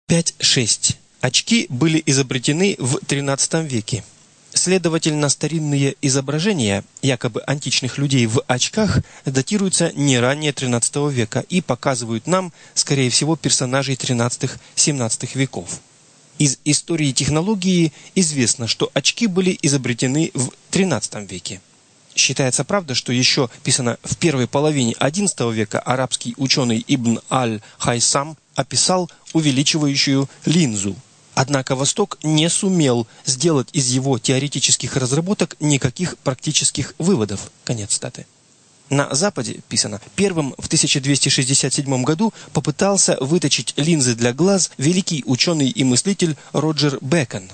5.6. Очки были изобретены в XIII веке. Следовательно, старинные изображения якобы античных людей в очках датируются не ранее XIII века и показывают нам, скорее всего, персонажей XIII-XVII веков. Из истории технологии известно, что очки были изобретены в XIII веке. Считается, правда, что еще писано в первой половине XI века арабский ученый Ибн аль-Хайсам описал увеличивающую линзу. Однако Восток не сумел сделать из его теоретических разработок никаких практических выводов. Конец цитаты. На Западе, писано, первым в 1267 году попытался выточить линзы для глаз великий ученый и мыслитель Роджер Бэкон.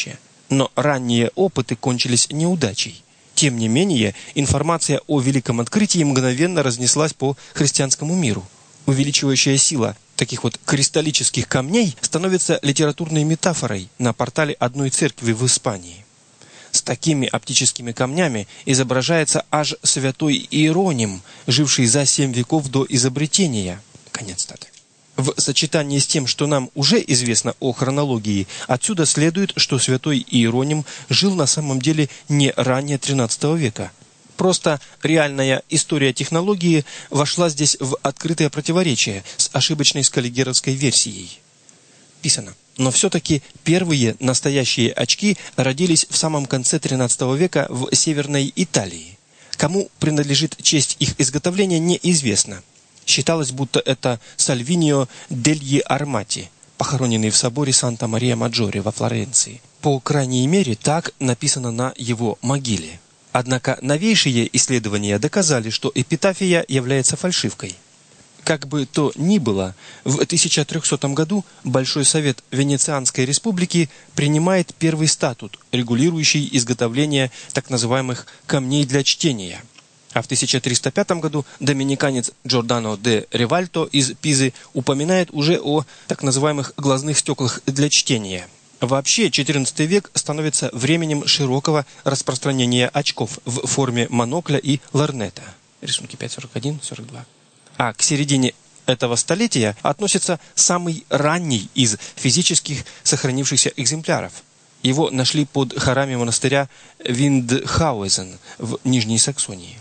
Но ранние опыты кончились неудачей. Тем не менее, информация о великом открытии мгновенно разнеслась по христианскому миру. Увеличивающая сила таких вот кристаллических камней становится литературной метафорой на портале одной церкви в Испании. С такими оптическими камнями изображается аж святой Иероним, живший за 7 веков до изобретения. Конец цитаты. В сочетании с тем, что нам уже известно о хронологии, отсюда следует, что святой Иероним жил на самом деле не ранее XIII века. Просто реальная история технологии вошла здесь в открытое противоречие с ошибочной скаллигеровской версией. Писано. Но все-таки первые настоящие очки родились в самом конце XIII века в Северной Италии. Кому принадлежит честь их изготовления, неизвестно. Считалось, будто это Сальвинио дельи Армати, похороненный в соборе Санта-Мария-Маджоре во Флоренции. По крайней мере, так написано на его могиле. Однако новейшие исследования доказали, что эпитафия является фальшивкой. Как бы то ни было, в 1300 году Большой совет Венецианской республики принимает первый статут, регулирующий изготовление так называемых камней для чтения. А в 1305 году доминиканец Джордано де Ривальто из Пизы упоминает уже о так называемых глазных стеклах для чтения. Вообще, XIV век становится временем широкого распространения очков в форме монокля и лорнета. Рисунки 5.41-42. А к середине этого столетия относится самый ранний из физических сохранившихся экземпляров. Его нашли под хорами монастыря Виндхауэзен в Нижней Саксонии.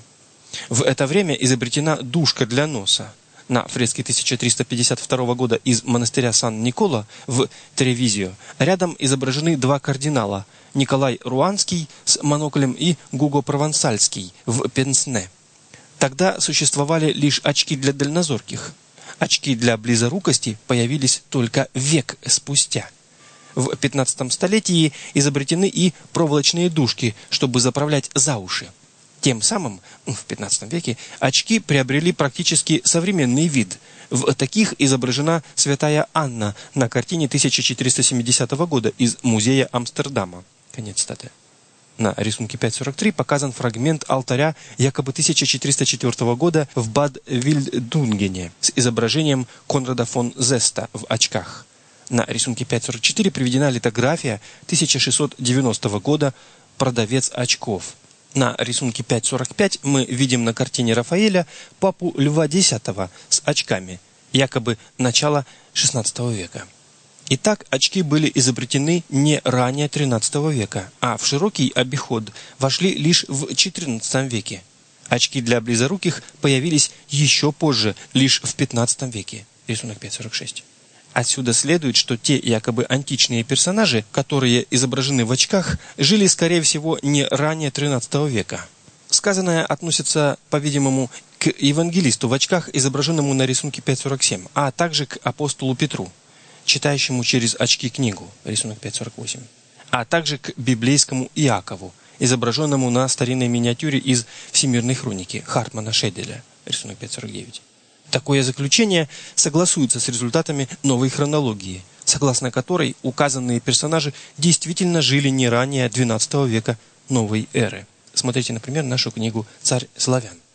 В это время изобретена дужка для носа. На фреске 1352 года из монастыря Сан-Никола в Тревизио рядом изображены два кардинала – Николай Руанский с моноклем и Гуго Провансальский в Пенсне. Тогда существовали лишь очки для дальнозорких. Очки для близорукости появились только век спустя. В 15 столетии изобретены и проволочные дужки, чтобы заправлять за уши. Тем самым, в 15 веке, очки приобрели практически современный вид. В таких изображена святая Анна на картине 1470 года из музея Амстердама. Конец цитаты. На рисунке 5.43 показан фрагмент алтаря якобы 1404 года в Бад-Вильдунгене с изображением Конрада фон Зеста в очках. На рисунке 5.44 приведена литография 1690 года «Продавец очков». На рисунке 5.45 мы видим на картине Рафаэля папу Льва X с очками, якобы начала XVI века. Итак, очки были изобретены не ранее XIII века, а в широкий обиход вошли лишь в XIV веке. Очки для близоруких появились еще позже, лишь в XV веке. Рисунок 5.46. Отсюда следует, что те якобы античные персонажи, которые изображены в очках, жили, скорее всего, не ранее XIII века. Сказанное относится, по-видимому, к евангелисту в очках, изображенному на рисунке 5.47, а также к апостолу Петру, читающему через очки книгу, рисунок 5.48, а также к библейскому Иакову, изображенному на старинной миниатюре из Всемирной хроники Хартмана Шеделя, рисунок 5.49. Такое заключение согласуется с результатами новой хронологии, согласно которой указанные персонажи действительно жили не ранее XII века новой эры. Смотрите, например, нашу книгу «Царь славян».